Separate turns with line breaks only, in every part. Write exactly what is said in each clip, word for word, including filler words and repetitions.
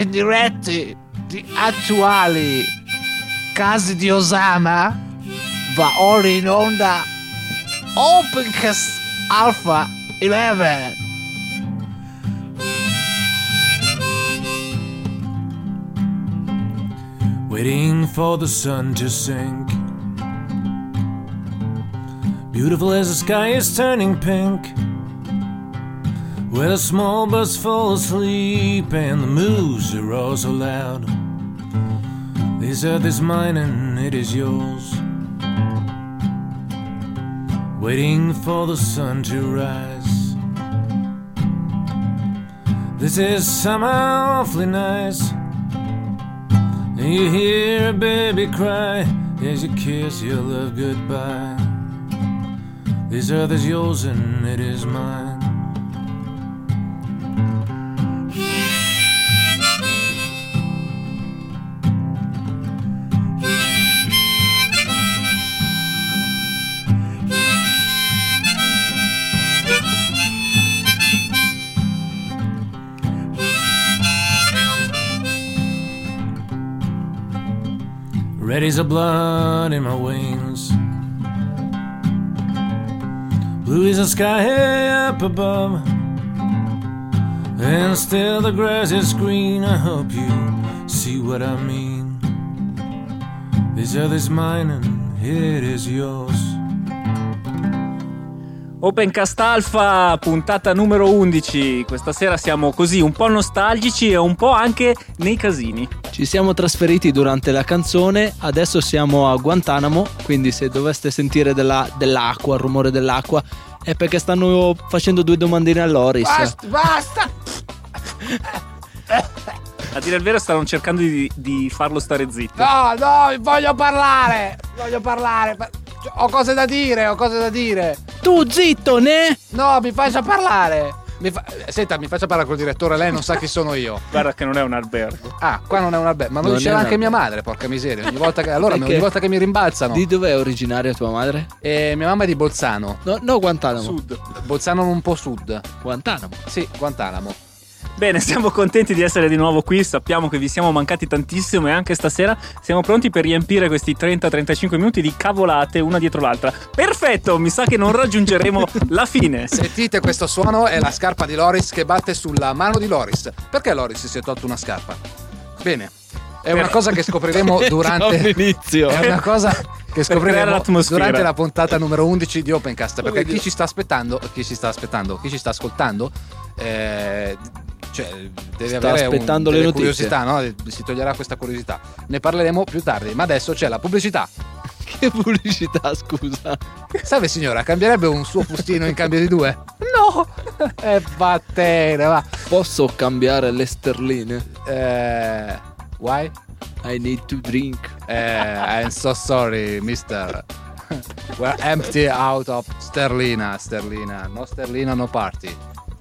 indiretti di attuali casi di Osama va ora in onda Opencast Alpha undici.
Waiting for the sun to sink, beautiful as the sky is turning pink, where the small birds fall asleep and the moose are all so loud. This earth is mine and it is yours, waiting for the sun to rise. This is summer awfully nice, and you hear a baby cry as you kiss your love goodbye. This earth is yours and it is mine. Red is the blood in my veins, blue is the sky up above, and still the grass is green. I hope you see what I mean. This earth is mine and it is yours.
Opencast Alpha, puntata numero undici. Questa sera siamo così un po' nostalgici e un po' anche nei casini.
Ci siamo trasferiti durante la canzone, adesso siamo a Guantanamo, quindi se doveste sentire della, dell'acqua, il rumore dell'acqua, è perché stanno facendo due domandine a Loris.
Basta, basta.
A dire il vero stanno cercando di, di farlo stare zitto.
No, no, voglio parlare, voglio parlare. Ho cose da dire, ho cose da dire.
Tu zitto, ne?
No, mi faccia parlare. Mi fa... Senta, mi faccia parlare col direttore, lei non sa chi sono io.
Guarda che non è un albergo.
Ah, qua non è un albergo. Ma me lo diceva anche mia madre, porca miseria. Ogni volta che, allora, ogni volta che mi rimbalzano.
Di dov'è originaria tua madre?
Eh, mia mamma è di Bolzano.
No, no, Guantanamo.
Sud.
Bolzano un po' sud.
Guantanamo.
Sì, Guantanamo.
Bene, siamo contenti di essere di nuovo qui, sappiamo che vi siamo mancati tantissimo e anche stasera siamo pronti per riempire questi trenta trentacinque minuti di cavolate una dietro l'altra. Perfetto, mi sa che non raggiungeremo la fine.
Sentite questo suono? È la scarpa di Loris che batte sulla mano di Loris. Perché Loris si è tolto una scarpa? Bene, è una cosa che scopriremo durante
l'inizio.
È una cosa che scopriremo durante la puntata numero undici di Opencast. Perché chi ci sta aspettando, chi ci sta aspettando, chi ci sta ascoltando, eh, cioè deve
sta
avere
aspettando
un,
le
delle
notizie,
curiosità, no? Si toglierà questa curiosità. Ne parleremo più tardi, ma adesso c'è la pubblicità.
Che pubblicità, scusa?
Salve signora, cambierebbe un suo fustino in cambio di due? No! E eh, vattene, va.
Posso cambiare le sterline?
Eh, why?
I need to drink.
Eh, I'm so sorry, mister. We're empty out of sterlina, sterlina. No sterlina, no party.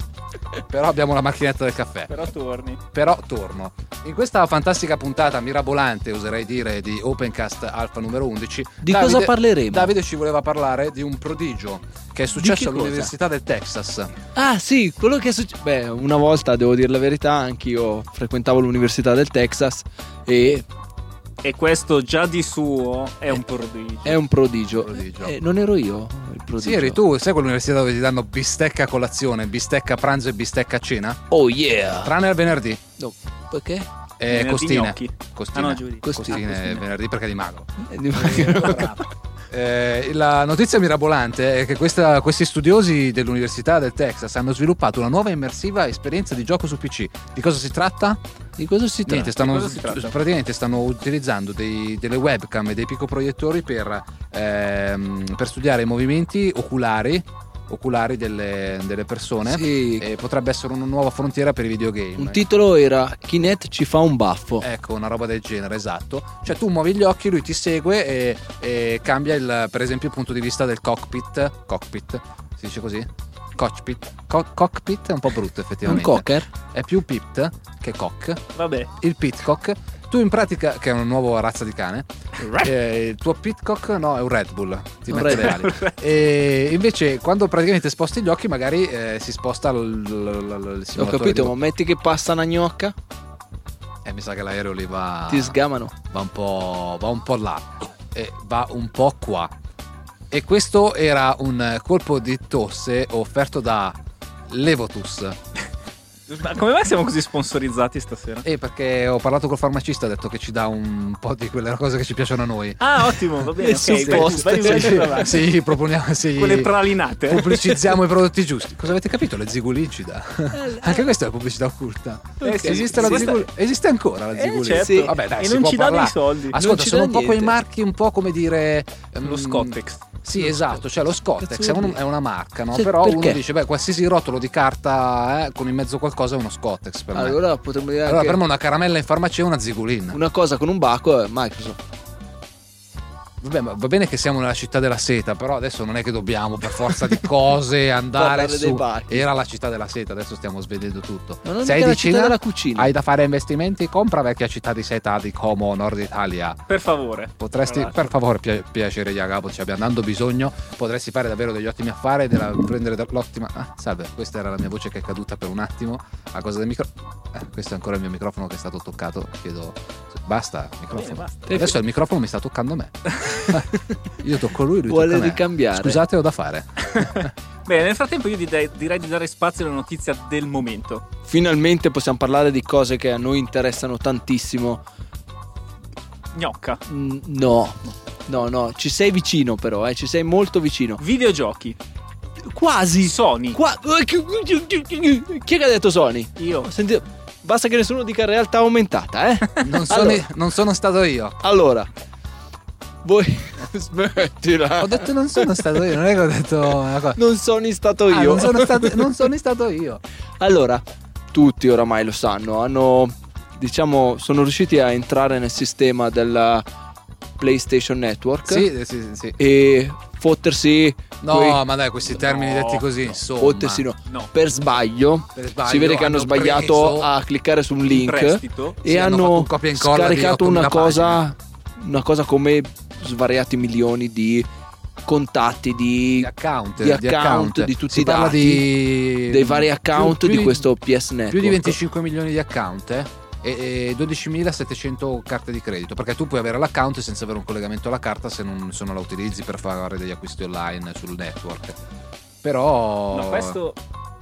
Però abbiamo la macchinetta del caffè.
Però torni.
Però torno. In questa fantastica puntata mirabolante, oserei dire, di Opencast Alpha numero undici,
di
Davide,
cosa parleremo?
Davide ci voleva parlare di un prodigio che è successo
che
all'Università del Texas.
Ah sì, quello che è successo. Beh, una volta, devo dire la verità, anch'io frequentavo l'Università del Texas e...
E questo già di suo è un prodigio.
È un prodigio.
prodigio.
Eh, non ero io il prodigio.
Sì, eri tu. Sai quell'università dove ti danno bistecca a colazione, bistecca a pranzo e bistecca a cena?
Oh yeah.
Tranne il venerdì.
No, perché?
Eh, costine.
Gnocchi.
Costine.
Ah, no, giovedì.
Costine,
Ah, costine.
venerdì perché è di mago.
Eh, di-
Eh, la notizia mirabolante è che questa, questi studiosi dell'Università del Texas hanno sviluppato una nuova immersiva esperienza di gioco su P C. Di cosa si tratta?
Di cosa si tratta?
Niente, stanno,
Di cosa si tratta?
praticamente stanno utilizzando dei, delle webcam e dei picoproiettori per, ehm, per studiare i movimenti oculari oculari delle, delle persone.
Sì.
E potrebbe essere una nuova frontiera per i videogame.
Un titolo era Kinect ci fa un baffo.
Ecco, una roba del genere, esatto. Cioè tu muovi gli occhi, lui ti segue e, e cambia il, per esempio, il punto di vista del cockpit. Cockpit, si dice così? Cockpit. Co- cockpit è un po' brutto
Un
effettivamente.
cocker.
È più pit che cock.
Vabbè.
Il pitcock. Tu in pratica, che è una nuova razza di cane, eh, il tuo pitcock no, è un Red Bull, ti
Un
mette
Red
le ali. E invece quando praticamente sposti gli occhi magari eh, si sposta l- l- l- l- il
Ho
simulatore
capito,
di-
ma metti che passa una gnocca.
E mi sa che l'aereo lì va.
Ti sgamano.
Va un po'. Va un po' là. E va un po' qua. E questo era un colpo di tosse offerto da Levotus.
Ma come mai siamo così sponsorizzati stasera?
Eh, perché ho parlato col farmacista, ha detto che ci dà un po' di quelle cose che ci piacciono a noi.
Ah, ottimo, va bene.
Le
Ok, vai tu,
supposte.
vai tu, vai tu, vai tu.
Sì, proponiamo. Sì.
Quelle pralinate.
Pubblicizziamo i prodotti giusti. Cosa avete capito? Le zigulicida. Anche questa è la pubblicità occulta.
Eh sì,
esiste, la
questa-
zigul- esiste ancora la
Eh,
zigulicida?
certo.
Sì.
Vabbè, dai,
E
si
non
può
ci dà dei
parlare.
soldi.
Non
Ascolta,
ci
sono
dà
un po' quei
niente.
marchi, un po' come dire
Lo
mm,
Scottex.
Sì, esatto, cioè lo Scottex
Cazzo
è,
vuol
un-
dire?
è una marca, no?
Sì,
Però uno
perché?
dice, beh, qualsiasi rotolo di carta eh, con in mezzo qualcosa è uno Scottex per me.
Allora potremmo dire
Allora
anche
per me una caramella in farmacia è una zigulin.
una cosa con un baco è Microsoft.
Vabbè, ma va bene che siamo nella città della seta, però adesso non è che dobbiamo per forza di cose andare
Parlare dei
su.
bachi.
Era la città della seta, adesso stiamo svedendo tutto.
Ma non
Se
è
hai
che la
di
città
Cina,
della cucina.
hai da fare investimenti, compra vecchia città di seta di Como, Nord Italia.
Per favore.
Potresti,
Tra l'altro.
per favore, pia- piacere Jacopo, ci abbiamo dando bisogno. Potresti fare davvero degli ottimi affari, della, prendere l'ottima. Ah, salve, questa era la mia voce che è caduta per un attimo. A cosa del micro. Eh, questo è ancora il mio microfono che è stato toccato. Chiedo. Basta, microfono.
Bene, basta.
Adesso il microfono mi sta toccando me. Io tocco lui, lui
Vuole
tocca me.
ricambiare.
Scusate, ho da fare.
Bene, nel frattempo io direi, direi di dare spazio alla notizia del momento.
Finalmente possiamo parlare di cose che a noi interessano tantissimo.
Gnocca.
Mm, No, no, no, ci sei vicino però, eh, ci sei molto vicino.
Videogiochi.
Quasi.
Sony.
Qua... Chi è che ha detto Sony?
Io.
Senti, basta che nessuno dica realtà aumentata, eh?
Non sono,
Allora.
non sono stato io.
Allora, voi smettila.
Ho detto non sono stato io, non è che ho detto una cosa.
Non sono stato
Ah,
io.
non, sono stato, non sono stato io.
Allora, tutti oramai lo sanno, hanno, diciamo, sono riusciti a entrare nel sistema della PlayStation Network
Sì, sì, sì, sì.
e fottersi
No,
quei-
ma dai, questi termini
No.
detti così, insomma.
fottersi no.
No.
Per sbaglio,
Per sbaglio,
si vede che hanno,
hanno
sbagliato
preso
a cliccare su un link
Prestito.
e
Sì, hanno fatto
hanno,
un copia e incolla di
scaricato una
ottomila
cosa, una cosa come svariati milioni di contatti di,
Di account,
di account, di tutti
si
i
parla
dati,
di
dei vari account
più- più
di questo P S Network.
più di venticinque milioni di account eh? e, e dodicimilasettecento carte di credito, perché tu puoi avere l'account senza avere un collegamento alla carta se non, se non la utilizzi per fare degli acquisti online sul network. Però
No, questo.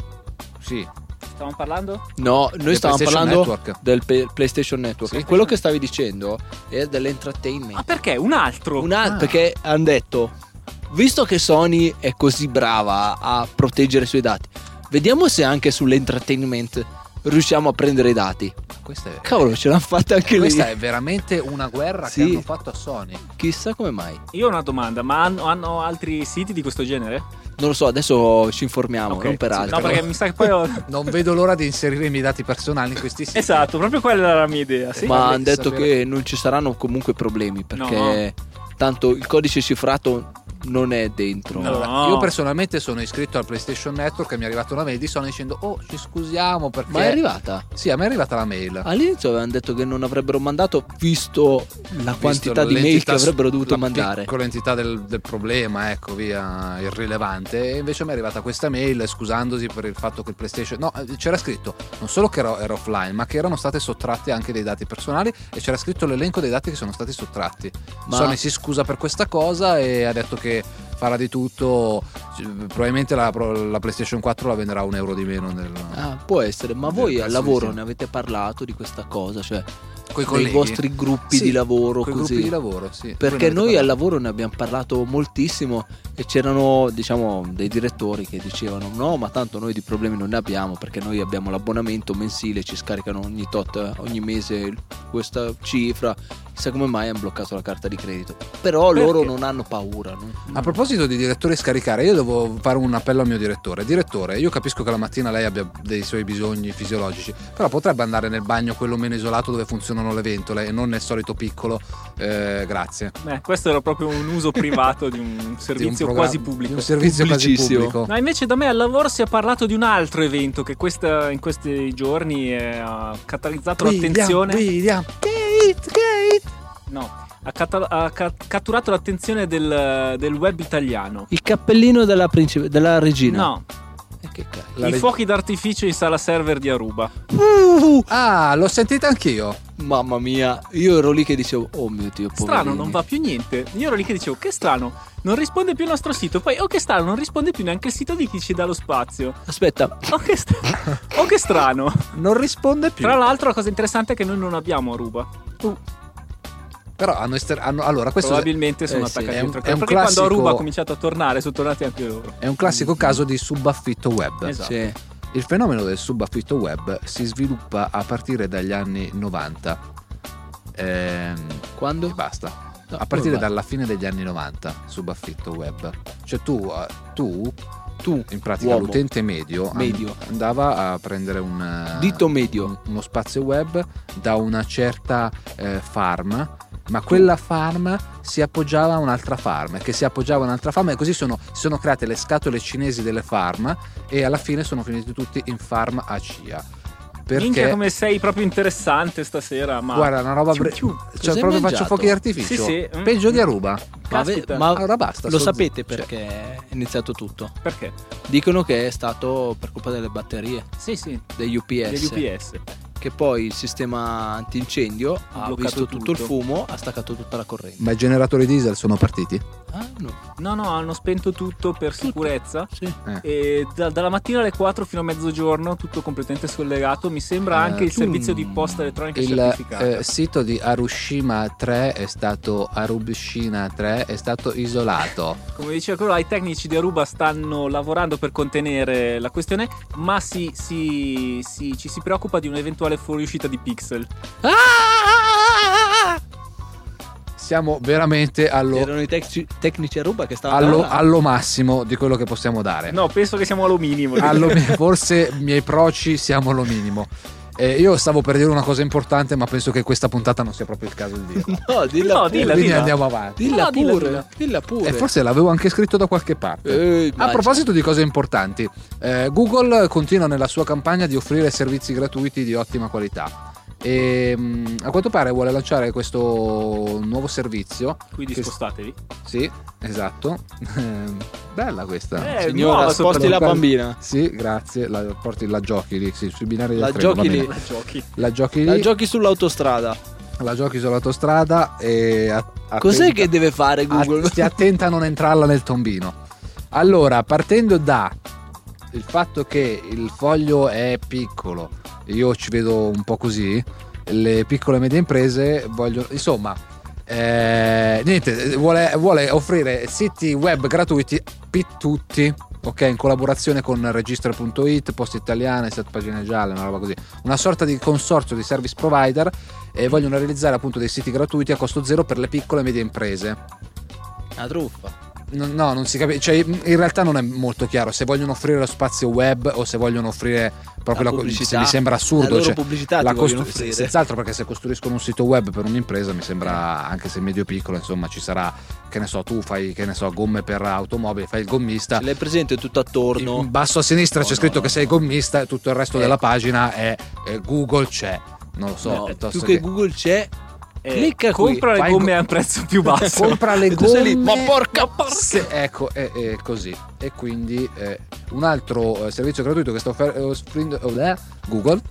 sì,
Stavamo parlando?
No, noi
Del
stavamo
PlayStation
parlando
Network.
del Pe- PlayStation Network.
Sì.
Quello che stavi dicendo è dell'entertainment.
Ah, perché? Un altro.
Un altro,
Ah.
perché hanno detto, visto che Sony è così brava a proteggere i suoi dati, vediamo se anche sull'entertainment riusciamo a prendere i dati.
questa è,
Cavolo, ce l'hanno fatta anche lì.
questa è veramente una guerra
Sì.
che hanno fatto a Sony.
Chissà come mai.
Io ho una domanda, ma hanno, hanno altri siti di questo genere?
Non lo so, adesso ci informiamo,
Ok,
non per
sì.
altro.
No, perché mi sa che poi ho...
Non vedo l'ora di inserire i miei dati personali in questi siti.
Esatto, proprio quella era la mia idea, sì.
Ma
Vorrei
hanno detto
sapere-
che non ci saranno comunque problemi perché tanto il codice cifrato non è dentro.
No.
Allora, io personalmente sono iscritto al PlayStation Network e mi è arrivata una mail di Sony dicendo oh ci scusiamo perché
Ma è arrivata?
Sì, a me è arrivata la mail.
All'inizio avevano detto che non avrebbero mandato, visto la quantità di mail
l'entità-
che avrebbero dovuto
la
mandare.
Con l'entità del, del problema, ecco, via, irrilevante. E invece mi è arrivata questa mail scusandosi per il fatto che il PlayStation... No, c'era scritto non solo che ero, era offline, ma che erano state sottratti anche dei dati personali e c'era scritto l'elenco dei dati che sono stati sottratti.
Ma-
Sony si scusa per questa cosa e ha detto che farà di tutto. Probabilmente la, la PlayStation quattro la venderà un euro di meno nel,
Ah, può essere, ma
del
voi al
prezzo
lavoro
di-
ne avete parlato di questa cosa? Cioè,
coi
dei
colleghi.
vostri gruppi
Sì,
di lavoro
coi
così?
gruppi di lavoro, sì.
Perché
Voi ne avete
noi al
parlato?
lavoro ne abbiamo parlato moltissimo e c'erano, diciamo, dei direttori che dicevano no, ma tanto noi di problemi non ne abbiamo perché noi abbiamo l'abbonamento mensile, ci scaricano ogni tot, ogni mese questa cifra. Chissà come mai hanno bloccato la carta di credito. Però
Perché?
loro non hanno paura. No?
A proposito di direttori scaricare, io devo fare un appello al mio direttore. Direttore, io capisco che la mattina lei abbia dei suoi bisogni fisiologici, però potrebbe andare nel bagno quello meno isolato dove funzionano le ventole e non nel solito piccolo. Eh, grazie.
Eh, questo era proprio un uso privato di un
Di un
servizio
programma-
quasi
di
pubblico.
un servizio quasi
Pubblicissimo.
pubblico.
No, invece da me al lavoro si è parlato di un altro evento che questa, in questi giorni eh, ha catalizzato l'attenzione.
William, Kate, Kate.
No, ha, cata- ha ca- catturato l'attenzione del, del web italiano.
Il cappellino della, principe- della regina.
No,
E che cazzo?
La
i
reg-
fuochi d'artificio in sala server di Aruba.
Uh,
Ah, l'ho sentita anch'io.
Mamma mia, io ero lì che dicevo, oh mio Dio, poverini.
Strano, non va più niente. Io ero lì che dicevo, che strano, non risponde più il nostro sito. Poi, oh che strano, non risponde più neanche il sito di chi ci dà lo spazio.
Aspetta,
Oh che, st- oh, che strano.
Non risponde più.
Tra l'altro la cosa interessante è che noi non abbiamo Aruba.
Uh. Però hanno, ester- hanno allora questo
Probabilmente sono
eh, sì,
attaccati
è un-
oltre
è un
perché
classico-
quando Aruba ha cominciato a tornare sono tornati anche loro.
è un classico caso di subaffitto web.
Esatto.
sì.
Il fenomeno del subaffitto web si sviluppa a partire dagli anni novanta. Ehm,
Quando?
e basta.
No,
A partire
come va?
dalla fine degli anni novanta, subaffitto web. Cioè tu, eh, tu,
Tu,
in pratica
uomo.
l'utente medio, an-
Medio.
andava a prendere un eh,
Dito medio.
un- uno spazio web da una certa eh, farm, ma quella farm si appoggiava a un'altra farm che si appoggiava a un'altra farm e così sono, si sono create le scatole cinesi delle farm e alla fine sono finiti tutti in farm a C I A.
Minchia
Perché
come sei proprio interessante stasera, ma
guarda, una roba
Ciu,
bre-
ciu.
cioè
Cosa hai
proprio faccio
mangiato?
fuochi d'artificio.
Sì, sì. Mm.
Peggio di Aruba.
Ma, ave-
Caspita.
ma
Allora basta.
lo
sto
sapete
zitto.
perché è iniziato tutto?
Perché?
Dicono che è stato per colpa delle batterie,
Sì, sì,
degli U P S.
degli U P S.
Che poi il sistema antincendio ha
bloccato
visto tutto il
tutto.
fumo, ha staccato tutta la corrente.
Ma i generatori diesel sono partiti?
Ah, no.
No, no, hanno spento tutto per sicurezza.
Sì.
E da- dalla mattina alle quattro fino a mezzogiorno tutto completamente scollegato. Mi sembra
Eh,
anche il
tu-
servizio di posta elettronica
Il
certificata.
eh, sito di Arushima tre è stato Arushima tre è stato isolato.
Come diceva quello, i tecnici di Aruba stanno lavorando per contenere la questione, ma si, si- si- ci si preoccupa di un'eventuale fuoriuscita di pixel.
Siamo veramente allo,
Erano i tec- tecnici a ruba che stavano
allo,
parlando.
allo massimo di quello che possiamo dare.
No, penso che siamo allo minimo.
Allo- forse miei proci siamo allo minimo. Eh, io stavo per dire una cosa importante, ma penso che questa puntata non sia proprio il caso di dirla.
No, dilla
No,
pure.
dilla,
Quindi
dilla.
andiamo avanti.
Dilla
No, dilla,
pure.
dilla.
Dilla pure.
E forse l'avevo anche scritto da qualche parte.
Eh,
A
immagino.
proposito di cose importanti, eh, Google continua nella sua campagna di offrire servizi gratuiti di ottima qualità. E mh, a quanto pare vuole lanciare questo nuovo servizio.
Quindi
che-
spostatevi.
Sì, esatto. Bella questa.
Eh,
Signora,
nuova
sposti la
soprattutto.
bambina.
Sì, grazie. La, porti la giochi lì, sì, sui binari del
La
treno,
giochi
va bene.
lì.
La giochi.
La giochi
La
lì,
giochi sull'autostrada.
la giochi sull'autostrada e a-
Cos'è
attenta-
che deve fare
a-
Google?
stia attenta a non entrarla nel tombino. Allora, partendo da il fatto che il foglio è piccolo, io ci vedo un po' così, le piccole e medie imprese vogliono, insomma, eh, niente, vuole, vuole offrire siti web gratuiti per tutti, ok, in collaborazione con Registra punto it, Poste Italiane, Set Pagine Gialle, una roba così, una sorta di consorzio di service provider e vogliono realizzare appunto dei siti gratuiti a costo zero per le piccole e medie imprese.
Una truffa.
No, no, non si capisce, cioè in realtà non è molto chiaro se vogliono offrire lo spazio web o se vogliono offrire proprio
La
la,
pubblicità.
se mi sembra assurdo,
La loro
cioè,
pubblicità
la
ti vogliono
costru-
offrire.
senz'altro, perché se costruiscono un sito web per un'impresa mi sembra, anche se medio piccolo, insomma ci sarà, che ne so, tu fai, che ne so, gomme per automobili, fai il gommista,
Ce l'hai presente tutto attorno?
in basso a sinistra
No,
c'è scritto
no,
che
no.
sei gommista e tutto il resto
Eh.
della pagina è, è Google c'è, non lo so,
No,
piuttosto
più che Google c'è.
Eh,
Clicca qui,
compra le
fai
gomme
go-
a un prezzo più basso.
compra le
E tu sei lì,
gomme,
ma porca porca.
se- ecco, è, è così. E quindi eh, un altro eh, servizio gratuito che sta offer- offrendo oh, eh, Google,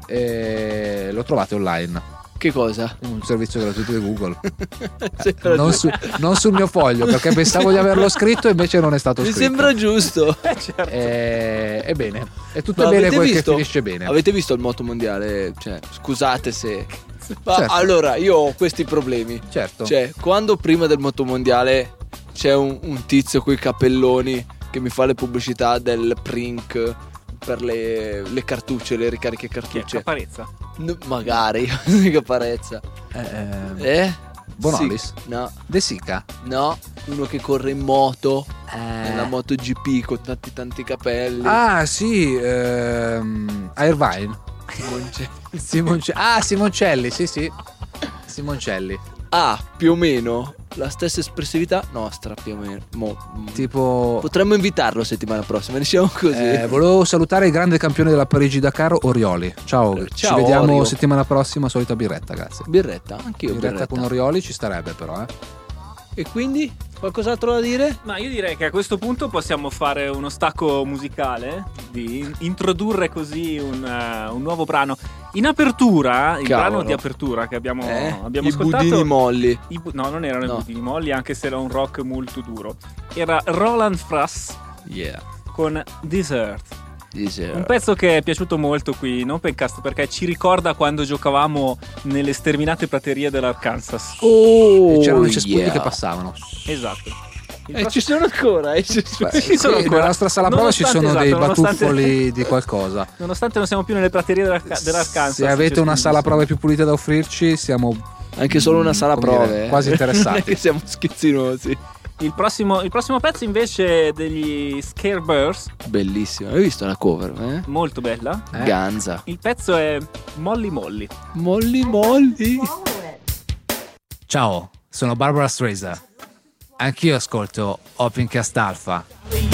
eh, lo trovate online,
Che cosa?
un servizio gratuito di Google.
Sì,
Eh, non, su- non sul mio foglio, perché pensavo di averlo scritto e invece non è stato
Mi
scritto.
sembra giusto.
Eh, certo.
Eh, è bene, è tutto
Ma
bene
avete
quel
visto?
che finisce bene.
Avete visto il moto mondiale? Cioè, scusate se. Ma
Certo.
allora, io ho questi problemi.
Certo.
Cioè, quando prima del moto mondiale c'è un, un tizio coi capelloni che mi fa le pubblicità del Prink per le, le cartucce, le ricariche
Chi è?
cartucce.
Caparezza?
N- magari, che parezza.
Eh,
Eh?
Bonolis?
Sì. No,
De Sica?
no, uno che corre in moto,
Eh.
nella MotoGP con tanti tanti capelli.
Ah sì, ehm, Irvine.
Simonce-
Simonce- ah, Simoncelli, sì, sì. Simoncelli.
Ha più o meno la stessa espressività nostra, più o meno. Mo- mm.
Tipo,
Potremmo invitarlo settimana prossima, diciamo così.
eh, volevo salutare il grande campione della Parigi-Dakar, Orioli. Ciao,
Eh,
ci
ciao,
vediamo
Orio.
settimana prossima, solita birretta, grazie.
Birretta, anch'io
Birretta
birretta.
con Orioli ci starebbe però, eh.
E quindi? Qualcos'altro da dire?
Ma io direi che a questo punto possiamo fare uno stacco musicale, di in- introdurre così un, uh, un nuovo brano. In apertura, il
Cavolo.
brano di apertura che abbiamo,
Eh?
abbiamo
I
ascoltato.
budini molli.
i bu- no, non erano
No.
i budini molli, anche se era un rock molto duro. Era Roland Frass
Yeah.
con Desert.
Dice,
Un pezzo che è piaciuto molto qui, non Pencast, perché ci ricorda quando giocavamo nelle sterminate praterie dell'Arkansas.
oh,
E c'erano i cespugli
yeah.
che passavano.
Esatto. Il
E
prossimo-
ci sono ancora. E ci sono-
Beh,
Ci sono
qui
ancora.
nella nostra sala prova ci
Nonostante-
sono dei
esatto, nonostante-
batuffoli di qualcosa.
Nonostante non siamo più nelle praterie dell'Arca- dell'Arkansas.
Se avete una
cespugli
sala
sono-
prove più pulita da offrirci, siamo
Anche solo una sala
come
prove.
dire,
eh.
quasi interessati.
Non è che siamo schizzinosi.
Il prossimo, il prossimo pezzo invece è degli Scareburst,
Bellissimo. Hai visto la cover? Eh?
molto bella.
Eh?
Ganza.
Il pezzo è Molly Molly.
Molli molli.
Ciao, sono Barbara Streisand. Anch'io ascolto Opencast Alpha.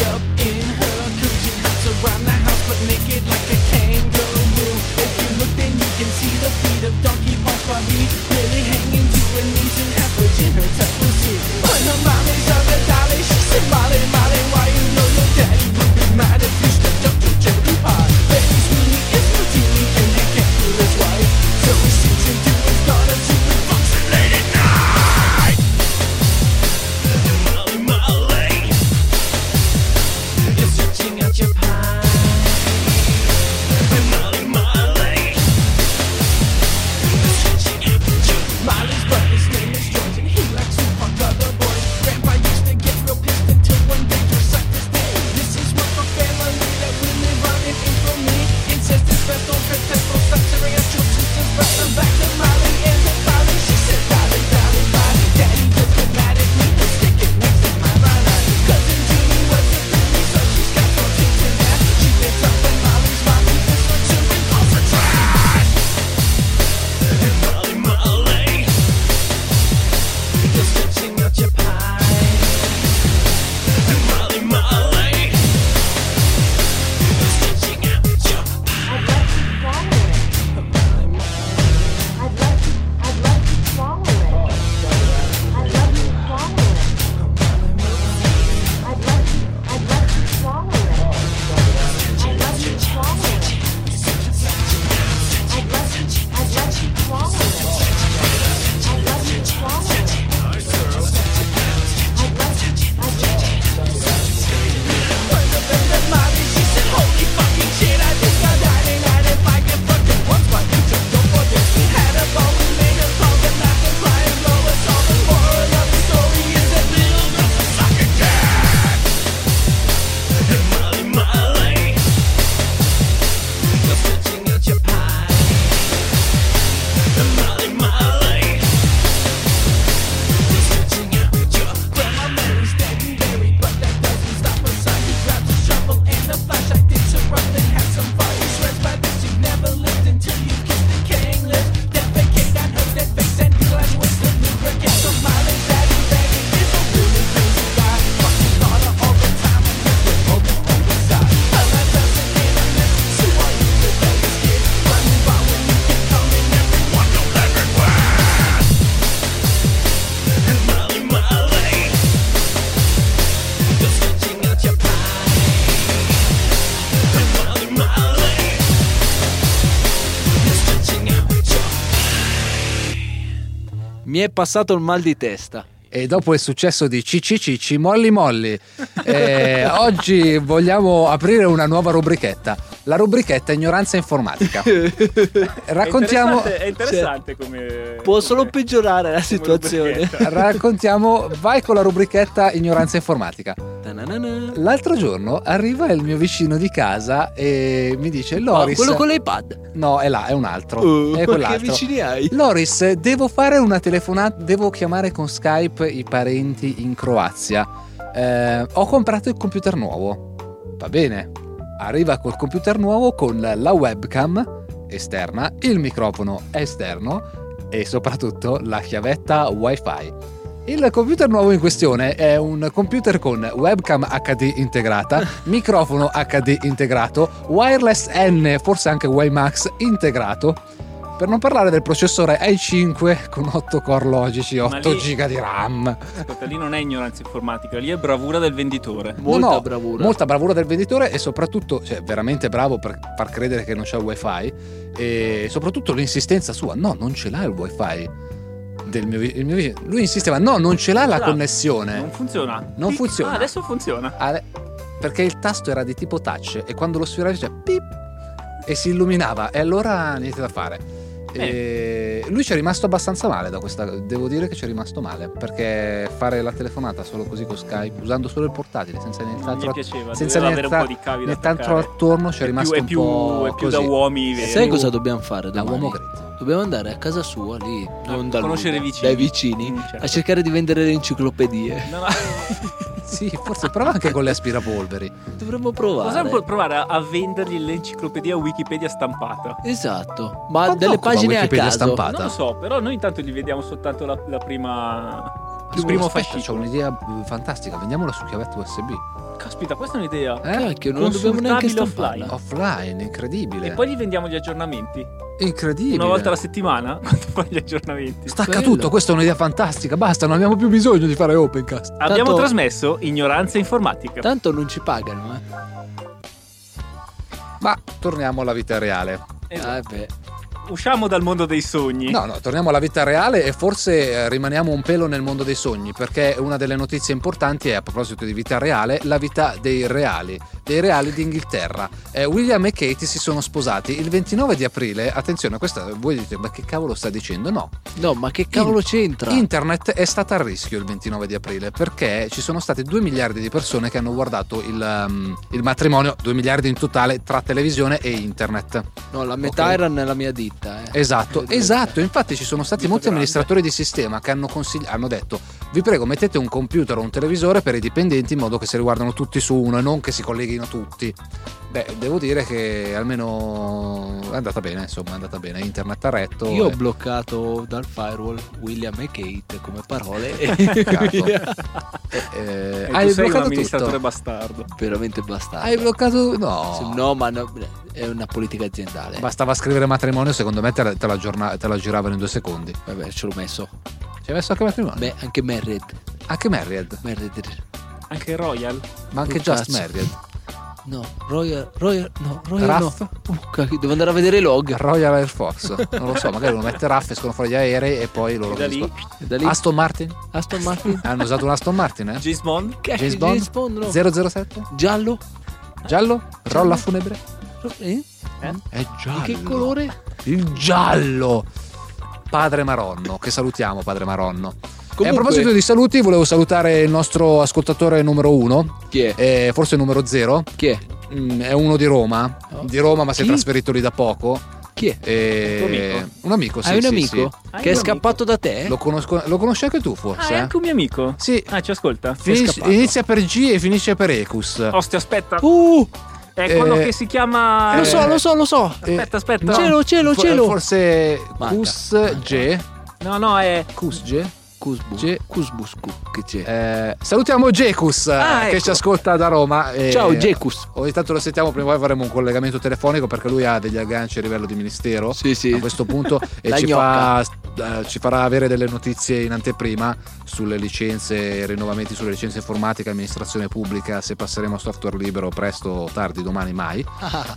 Mi è passato il mal di testa.
E dopo il successo di Cici Cici Molli Molli, eh, oggi vogliamo aprire una nuova rubrichetta, la rubrichetta ignoranza informatica. Raccontiamo,
È interessante, è interessante come.
Può solo
come-
peggiorare la
come
situazione.
rubrichetta.
raccontiamo, vai con la rubrichetta ignoranza informatica.
Ta-na-na-na.
L'altro giorno arriva il mio vicino di casa e mi dice: Loris,
Ah, quello con l'iPad.
no, è là, è un altro,
Oh,
è
ma che
quell'altro.
vicini hai?
Loris, devo fare una telefonata, devo chiamare con Skype i parenti in Croazia. Eh, ho comprato il computer nuovo. Va bene. Arriva col computer nuovo con la webcam esterna, il microfono esterno e soprattutto la chiavetta wifi. Il computer nuovo in questione è un computer con webcam acca di integrata, microfono acca di integrato, wireless N, forse anche WiMAX integrato, Per non parlare del processore i cinque con otto core logici, otto
lì-
giga di RAM.
Ascolta, lì non è ignoranza informatica, lì è bravura del venditore.
No,
Molta
no,
bravura.
Molta bravura del venditore e soprattutto, cioè, veramente bravo per far credere che non c'è il wifi e soprattutto l'insistenza sua, no, non ce l'ha il wifi del mio, vi- il mio vicino. Lui insisteva, no, non ce l'ha la
l'ha.
connessione.
Non funziona.
Non
Pic-
funziona.
Ah, adesso funziona.
Ale- Perché il tasto era di tipo touch e quando lo sfioravi c'è pip e si illuminava e allora niente da fare. E lui ci è rimasto abbastanza male da questa, devo dire che ci è rimasto male perché fare la telefonata solo così con Skype usando solo il portatile senza
Non
nient'altro
gli piaceva,
senza
doveva avere un po'
nient'altro,
di cavi da
nient'altro
attaccare.
attorno ci è
È
rimasto
più, è
un
più,
po'
è più
così.
da uomini veri.
Sai cosa dobbiamo fare
Da
domani?
uomo grezzo.
Dobbiamo andare a casa sua lì, non da lui,
conoscere i vicini.
dai vicini,
Mm, certo.
a cercare di vendere le enciclopedie.
No, no.
Sì, forse prova anche con le aspirapolveri.
Dovremmo provare.
Possiamo provare a, a vendergli l'enciclopedia Wikipedia stampata.
Esatto, ma
Quanto
delle
occupa
pagine a
Wikipedia
caso.
stampata?
Non lo so, però noi intanto gli vediamo soltanto la, la prima. Il
Scusa,
primo
aspetta, c'ho
fascicolo.
un'idea eh, fantastica, vendiamola su chiavetta U S B.
Caspita, questa è un'idea.
Eh?
Cacchio, non dobbiamo neanche
Consultabile
stamparla.
Offline, incredibile.
E poi gli vendiamo gli aggiornamenti.
Incredibile.
Una volta alla settimana, quando fai gli aggiornamenti.
Stacca
Bello.
tutto, questa è un'idea fantastica, basta, non abbiamo più bisogno di fare Opencast.
Abbiamo
Tanto-
trasmesso ignoranza informatica.
Tanto non ci pagano, eh.
Ma torniamo alla vita reale.
Esatto.
Ah, beh.
Usciamo dal mondo dei sogni.
No, no, torniamo alla vita reale e forse eh, rimaniamo un pelo nel mondo dei sogni, perché una delle notizie importanti è, a proposito di vita reale, la vita dei reali, dei reali d'Inghilterra. Eh, William e Katie si sono sposati il ventinove di aprile. Attenzione, questa voi dite, ma che cavolo sta dicendo? No.
No, ma che cavolo
In-
c'entra?
Internet è stata a rischio il ventinove di aprile perché ci sono state due miliardi di persone che hanno guardato il, um, il matrimonio, due miliardi in totale tra televisione e internet.
No, la metà
Ok.
era nella mia ditta, eh.
Esatto,
Eh,
esatto. Infatti ci sono stati
Ditta
molti
grande.
amministratori di sistema che hanno, consigli- hanno detto vi prego mettete un computer o un televisore per i dipendenti in modo che si riguardano tutti su uno e non che si colleghino tutti. Beh, devo dire che almeno è andata bene, insomma è andata bene, internet ha retto.
Io ho
e-
bloccato dal firewall William e Kate come parole.
Peccato.
e
Eh, eh,
E
hai
tu sei un
bloccato
amministratore
tutto.
bastardo.
veramente bastardo.
Hai bloccato? No.
Sì, no, ma no, è una politica aziendale.
Bastava scrivere matrimonio, secondo me te la, te la, giorna- te la giravano in due secondi.
Vabbè, ce l'ho messo.
Ci hai messo anche matrimonio?
Beh, anche Married.
Anche Married,
Married.
Anche Royal.
ma anche
Oh,
Just
cazzo.
Married.
No, Royal, Royal, no, Royal
Raff?
no. Oh, cacchio, devo andare a vedere i log.
Royal Air Force, non lo so, magari lo mette R A F, escono fuori gli aerei e poi loro
E da lì
finiscono.
E da lì
Aston Martin?
Aston Martin.
Hanno usato un Aston Martin, eh?
James Bond.
Cacchio,
James Bond?
James Bond, no.
zero zero sette?
Giallo.
Giallo? Rolla funebre?
Eh?
Eh?
È giallo.
Di che colore?
Il giallo. Padre Maronno, che salutiamo Padre Maronno. E a
Comunque-
proposito di saluti, volevo salutare il nostro ascoltatore numero uno,
Chi è?
eh, forse numero zero.
Chi è?
Mm, è uno di Roma,
Oh.
di Roma ma si è
Chi?
trasferito lì da poco.
Chi è?
E...
Un tuo amico?
Un amico, sì.
Hai un
sì,
amico
sì.
Hai
che
un
è
amico?
scappato da te?
Lo, conosco, lo conosci anche tu
Ah,
forse?
è anche un mio amico.
Sì.
Ah, ci ascolta.
Finis-
scappato.
inizia per G e finisce per Ecus.
Ostia, aspetta.
Uh,
È quello
eh,
che si chiama.
lo
eh,
so, lo so, lo so.
Aspetta, aspetta.
Cielo, cielo,
For-
cielo.
Forse
Manca.
Cus G.
No, no, è.
Cus G.
Cusbu.
Ge-
Cusbuscu. Che c'è?
Eh, salutiamo Gecus
Ah,
che
ecco.
ci ascolta da Roma. e-
Ciao, Gecus.
Ogni tanto lo sentiamo, prima o poi faremo un collegamento telefonico perché lui ha degli agganci a livello di ministero.
Sì, sì.
A questo punto e
La
ci,
gnocca.
fa, eh, ci farà avere delle notizie in anteprima sulle licenze, rinnovamenti sulle licenze informatiche, amministrazione pubblica, se passeremo a software libero presto o tardi, domani mai.
Ah,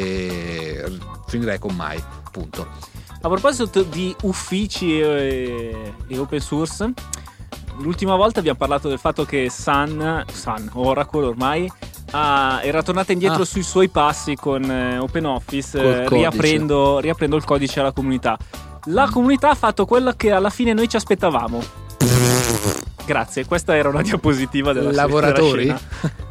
E finirei con mai, punto.
A proposito di uffici e, e open source, l'ultima volta abbiamo parlato del fatto che Sun, Sun Oracle ormai, ah, era tornata indietro
Ah.
sui suoi passi con eh, OpenOffice,
Col
eh,
codice.
riaprendo, riaprendo il codice alla comunità. La comunità ha fatto quello che alla fine noi ci aspettavamo. Grazie, questa era una diapositiva della
Lavoratori?
della scena.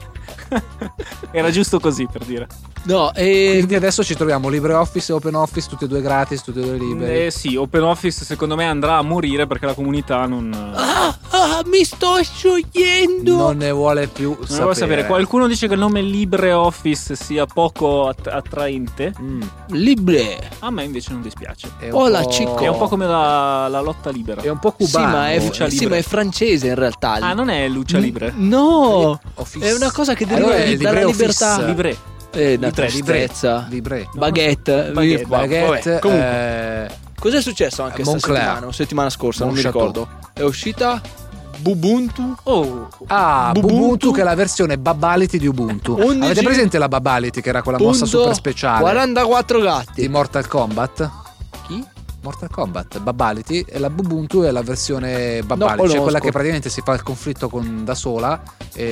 Era giusto così per dire.
no, e
Quindi adesso ci troviamo LibreOffice e OpenOffice, tutti e due gratis, tutti e due liberi.
Eh sì, OpenOffice secondo me andrà a morire perché la comunità non...
ah, ah, mi sto sciogliendo.
Non ne vuole più
Non
sapere.
vuoi sapere, qualcuno dice che il nome LibreOffice sia poco att- attraente.
Mm,
Libre.
A me invece non dispiace.
è un
Hola,
po'-
chico.
È un po' come la, la lotta libera.
È un po'
Sì,
cubano.
ma è,
Lucia
sì,
Libre.
ma è francese in realtà.
Ah, non è Lucia Libre?
No,
Office.
è una cosa che
Allora
deriva
è
dalla
LibreOffice.
libertà.
Libre.
Eh, una
Libre,
tristezza.
Libre.
Baguette.
Baguette,
vi-
Baguette,
vabbè, comunque.
eh,
Cos'è successo anche questa
Moncler.
settimana? O settimana scorsa,
Mon
non mi
Chateau.
ricordo. È uscita Ubuntu.
Oh,
Ah,
Ubuntu.
Ubuntu, che è la versione Babality di Ubuntu.
undici
Avete presente la Babality, che era quella mossa
punto
super speciale
quarantaquattro gatti.
di Mortal Kombat?
Chi?
Mortal Kombat, Babality, e la Ubuntu è la versione Babality,
conosco.
cioè quella che praticamente si fa il conflitto con da sola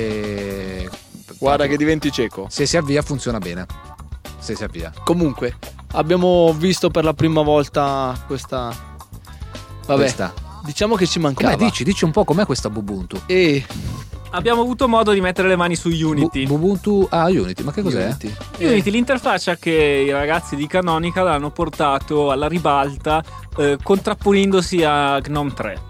e
Guarda che diventi cieco.
se si avvia funziona bene. Se si avvia.
Comunque, abbiamo visto per la prima volta questa. Vabbè,
Questa.
diciamo che ci mancava.
Com'è? Dici, dici un po' com'è questa Ubuntu.
E
abbiamo avuto modo di mettere le mani su Unity.
Bu- Ubuntu, ah, Unity, ma che cos'è?
Unity.
Unity, l'interfaccia che i ragazzi di Canonical hanno portato alla ribalta, eh, contrapponendosi a Gnome tre.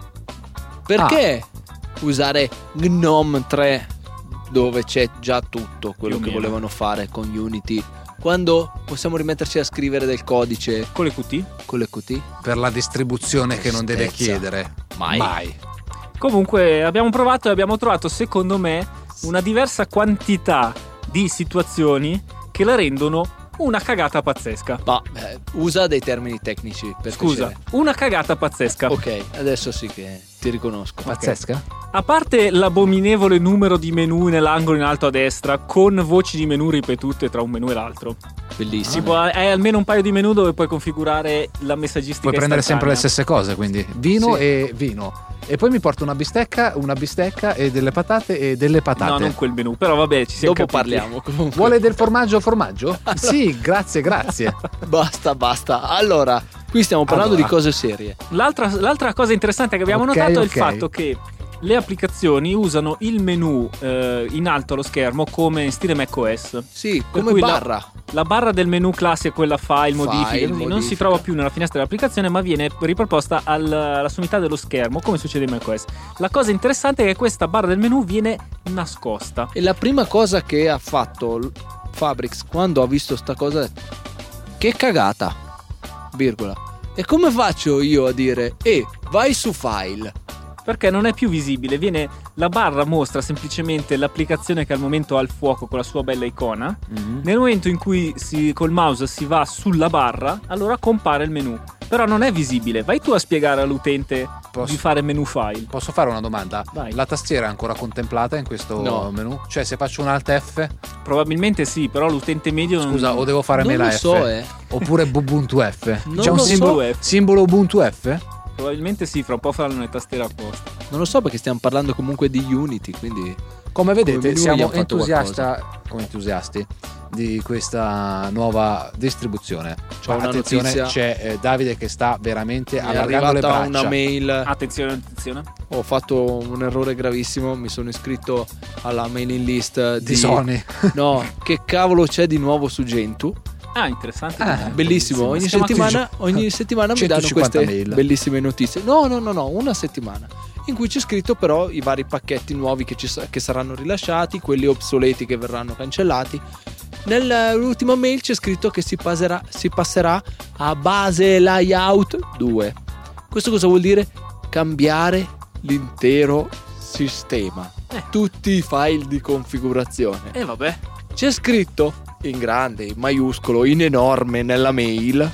Perché usare Gnome tre dove c'è già tutto quello
Più o
che
meno.
volevano fare con Unity, quando possiamo rimetterci a scrivere del codice
Con le Qt.
con le Qt?
Per la distribuzione che non deve
Tristezza.
chiedere.
Mai.
Mai.
Comunque abbiamo provato e abbiamo trovato, secondo me, una diversa quantità di situazioni che la rendono una cagata pazzesca.
Ma eh, usa dei termini tecnici per
Scusa,
piacere.
una cagata pazzesca.
Ok, adesso sì che ti riconosco.
Pazzesca?
A parte l'abominevole numero di menu nell'angolo in alto a destra, con voci di menu ripetute tra un menu e l'altro.
Bellissimo.
Tipo, hai almeno un paio di menu dove puoi configurare la messaggistica.
Puoi prendere sempre le
istantanea.
stesse cose, quindi vino
Sì.
e vino. E poi mi porto una bistecca, una bistecca e delle patate e delle patate.
No, non quel menu, però vabbè, ci siamo
Dopo
capiti.
parliamo comunque.
Vuole del formaggio formaggio? Sì, grazie, grazie.
Basta, basta. Allora, qui stiamo parlando
Allora.
di cose serie.
L'altra, l'altra cosa interessante che abbiamo
Ok,
notato è il
ok.
fatto che le applicazioni usano il menu eh, in alto allo schermo come in stile macOS.
Sì,
Per
come
cui
barra.
La barra del menu classico, quella file, modifiche, così, non si
modifica.
trova più nella finestra dell'applicazione, ma viene riproposta al- alla sommità dello schermo, come succede in macOS. La cosa interessante è che questa barra del menu viene nascosta.
E la prima cosa che ha fatto l- Fabrics quando ha visto sta cosa è: che cagata, virgola. E come faccio io a dire eh, vai su file?
Perché non è più visibile, viene, la barra mostra semplicemente l'applicazione che al momento ha il fuoco con la sua bella icona.
Mhm.
Nel momento in cui si, col mouse si va sulla barra, allora compare il menu. Però non è visibile. Vai tu a spiegare all'utente
Posso-
di fare menu file.
Posso fare una domanda?
Vai.
La tastiera è ancora contemplata in questo
No.
menu? Cioè, se faccio un Alt F,
Probabilmente sì, però l'utente medio non-
scusa, o devo fare
Non
mela
lo
F?
so, eh.
Oppure Ubuntu F?
Non
C'è un
lo
simbolo,
so.
simbolo Ubuntu F?
Probabilmente sì, fra un po' faranno le tastiere apposta.
Non lo so perché stiamo parlando comunque di Unity, quindi
Come vedete,
Come menu
siamo
abbiamo fatto
entusiasta, come entusiasti di questa nuova distribuzione.
C'ho una
Attenzione,
notizia.
c'è eh, Davide che sta veramente
mi è
allargando le
arrivata
braccia.
una mail.
Attenzione, attenzione.
Ho fatto un errore gravissimo, mi sono iscritto alla mailing list di,
di Sony.
No, che cavolo c'è di nuovo su Gentoo?
Ah, interessante.
Ah,
Bellissimo, ogni
Si chiama
settimana, ogni settimana mi danno
centocinquanta
queste
mail.
bellissime notizie. No, no, no, no, una settimana in cui c'è scritto però i vari pacchetti nuovi che, ci, sa- che saranno rilasciati, quelli obsoleti che verranno cancellati. Nell'ultima mail c'è scritto che si passerà, si passerà a base layout due. Questo cosa vuol dire? Cambiare l'intero sistema,
Eh.
tutti i file di configurazione.
E vabbè.
C'è scritto in grande, in maiuscolo, in enorme nella mail.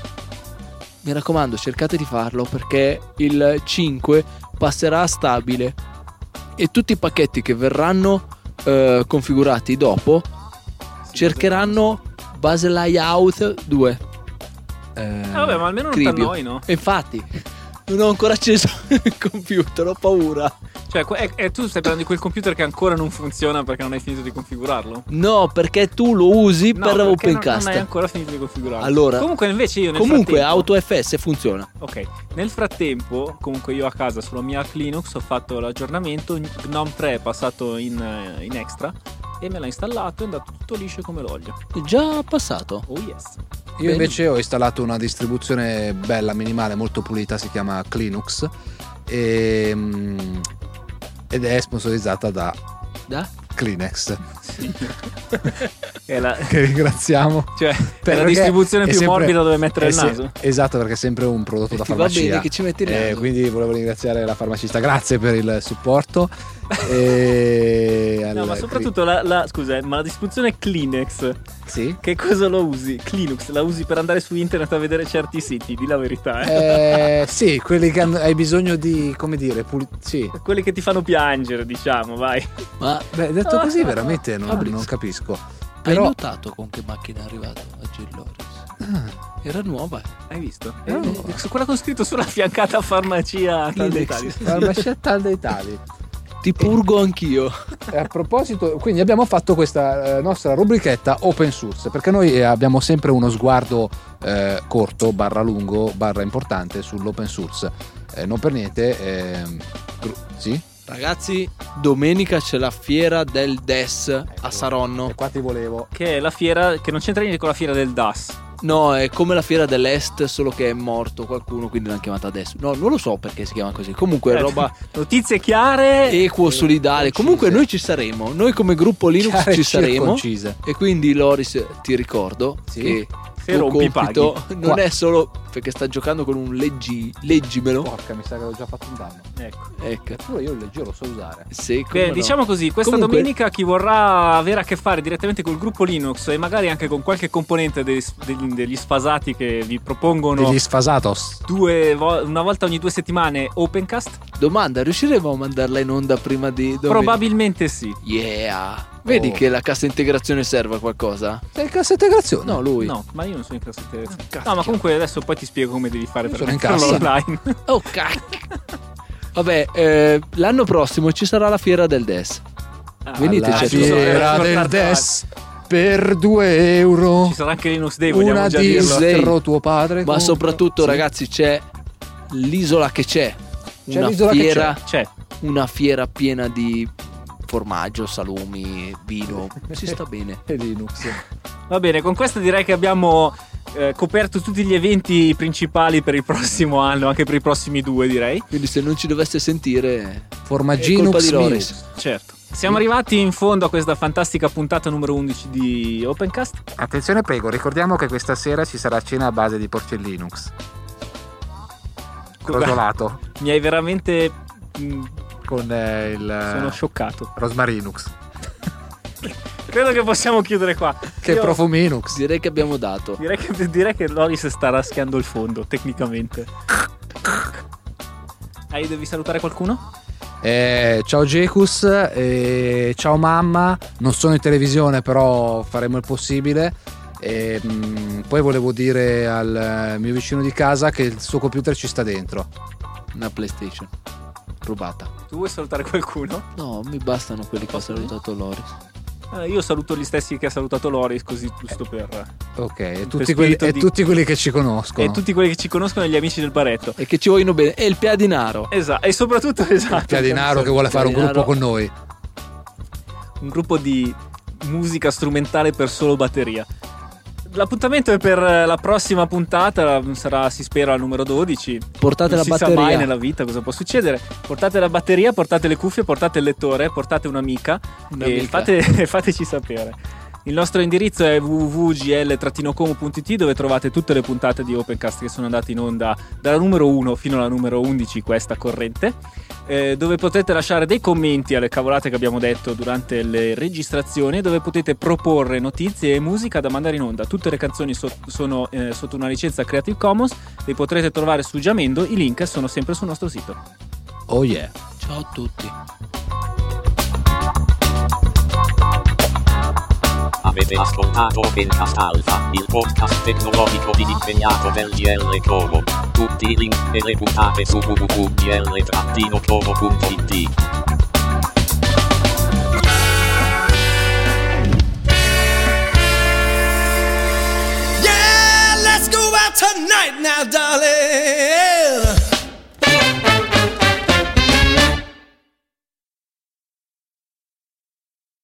Mi raccomando, cercate di farlo perché il cinque passerà a stabile e tutti i pacchetti che verranno eh, configurati dopo cercheranno base layout due.
Eh,
Eh, vabbè, ma almeno non
Cribio.
t'annoi, no?
E infatti non ho ancora acceso il computer, ho paura.
Cioè, que- e, e tu stai parlando di quel computer che ancora non funziona perché non hai finito di configurarlo?
No, perché tu lo usi
No,
per
perché
Opencast.
non, non hai ancora finito di configurarlo.
Allora,
Comunque invece io nel
comunque
frattempo-
AutoFS funziona.
Ok, nel frattempo, comunque io a casa sulla mia Arch Linux ho fatto l'aggiornamento, Gnome tre è passato in, eh, in extra e me l'ha installato e è andato tutto liscio come l'olio.
È già passato.
Oh yes.
Io invece ho installato una distribuzione bella, minimale, molto pulita, si chiama Linux e, mm, ed è sponsorizzata da
Da?
Kleenex,
È la,
che ringraziamo.
cioè, è la
Perché
distribuzione
è
più
sempre-
morbida dove mettere
è
il
se-
naso.
Esatto, perché è sempre un prodotto
E
da
ti va
farmacia.
bene che ci metti il
Eh,
naso.
quindi volevo ringraziare la farmacista, grazie per il supporto. E...
No,
allora,
ma soprattutto la, la scusa, eh, ma la distribuzione Kleenex,
sì?
che cosa lo usi? Linux la usi per andare su internet a vedere certi siti, di la verità, eh?
Eh, sì, quelli che hanno, hai bisogno di, come dire, puli- sì.
Quelli che ti fanno piangere, diciamo, vai.
Ma
Beh, detto così veramente non,
Fabrizio,
non capisco.
hai
Però
notato con che macchina è arrivato oggi il Loris? Era nuova.
Hai visto?
Eh,
Eh,
no.
su quella con scritto sulla fiancata farmacia tal dei tali.
farmacia tal dei tali.
Ti purgo anch'io.
E a proposito, quindi abbiamo fatto questa eh, nostra rubrichetta open source, perché noi eh, abbiamo sempre uno sguardo eh, corto, barra lungo, barra importante sull'open source. Eh, non per niente, ehm, gru- sì?
Ragazzi, domenica c'è la fiera del D E S a Saronno.
E qua ti volevo.
Che è la fiera che non c'entra niente con la fiera del D A S.
No, è come la fiera dell'Est, solo che è morto qualcuno, quindi l'hanno chiamata adesso. No, non lo so perché si chiama così. Comunque è
Eh,
roba
Notizie chiare.
equo, solidale.
concise.
Comunque noi ci saremo. Noi come gruppo Linux
Chiare
ci
e
saremo.
circoncise.
E quindi Loris, ti ricordo
Sì.
che
Se
tuo
rompi,
compito
paghi.
non
Qua.
è solo perché sta giocando con un leggi, leggimelo.
Porca, mi sa che ho già fatto un danno.
Ecco.
Ecco.
Eppure io il leggero lo so usare.
Sì, come
Bene,
no.
diciamo così, questa
Comunque-
domenica chi vorrà avere a che fare direttamente col gruppo Linux e magari anche con qualche componente dei- degli, degli sfasati che vi propongono
Degli sfasatos.
due vo- una volta ogni due settimane Opencast,
Domanda, riusciremo a mandarla in onda prima di domenica?
probabilmente sì.
Yeah. Vedi
Oh.
che la cassa integrazione serve a qualcosa?
Sei in cassa integrazione?
No, lui.
No, ma io non sono in cassa integrazione.
Cacchio.
No, ma comunque adesso poi ti spiego come devi fare
Io
per
sono in
metterlo
cassa.
online.
Oh cacchio. Vabbè, eh, l'anno prossimo ci sarà la fiera del D E S. Venite,
Alla
c'è
fiera
tutto.
del D E S per due euro.
Ci sarà anche Linux Day, vogliamo
Una
già
di
dirlo.
Day.
distro tuo padre.
Ma
compra.
soprattutto,
Sì.
ragazzi, c'è l'isola che c'è.
C'è
Una
l'isola che
fiera,
C'è.
una fiera piena di formaggio, salumi, vino. Si sta bene.
E Linux.
Va bene, con questo direi che abbiamo eh, coperto tutti gli eventi principali per il prossimo anno, anche per i prossimi due, direi.
Quindi se non ci dovesse sentire, è colpa
Formagginux
di
Linux.
Loris.
Certo. Siamo arrivati in fondo a questa fantastica puntata numero undici di Opencast.
Attenzione prego, ricordiamo che questa sera ci sarà cena a base di porcellinux. Crosolato.
Mi hai veramente... mh,
Con eh, il
sono scioccato.
Rosmarinux.
Credo che possiamo chiudere qua.
Che
Io
profuminux.
Direi che abbiamo dato.
Direi che, direi che Loris sta raschiando il fondo, tecnicamente. Hai, devi salutare qualcuno?
Eh, ciao Jecus, eh, ciao mamma. Non sono in televisione, però faremo il possibile. E, mh, poi volevo dire al eh, mio vicino di casa che il suo computer ci sta dentro.
Una PlayStation rubata.
Tu vuoi salutare qualcuno?
No, mi bastano quelli che ha
Posso
salutato Loris.
Eh, io saluto gli stessi che ha salutato Loris, così giusto per...
Ok, e
Per
tutti, quelli,
spirito
e
di-
tutti quelli che ci conoscono.
E tutti quelli che ci conoscono e gli amici del baretto.
E che ci vogliono bene. E il Piadinaro.
Esatto, e soprattutto esatto.
Piadinaro che vuole fare un
Piadinaro.
gruppo con noi.
Un gruppo di musica strumentale per solo batteria. L'appuntamento è per la prossima puntata, sarà si spera al numero dodici.
Portate
Non
la
si sa
batteria.
mai nella vita cosa può succedere. Portate la batteria, portate le cuffie, portate il lettore, portate un'amica,
Un'amica.
e fate- fateci sapere. Il nostro indirizzo è w w w punto g l trattino como punto i t, dove trovate tutte le puntate di Opencast che sono andate in onda dalla numero uno fino alla numero undici, questa corrente, eh, dove potete lasciare dei commenti alle cavolate che abbiamo detto durante le registrazioni, dove potete proporre notizie e musica da mandare in onda. Tutte le canzoni so- sono eh, sotto una licenza Creative Commons, le potrete trovare su Giamendo, i link sono sempre sul nostro sito.
Oh yeah.
Ciao a tutti.
Avete ascoltato Opencast Alpha, il podcast tecnologico disimpegnato del G L Como. Tutti i link e le puntate su w w w punto g l trattino como punto i t.
Yeah, let's go out tonight now, darling.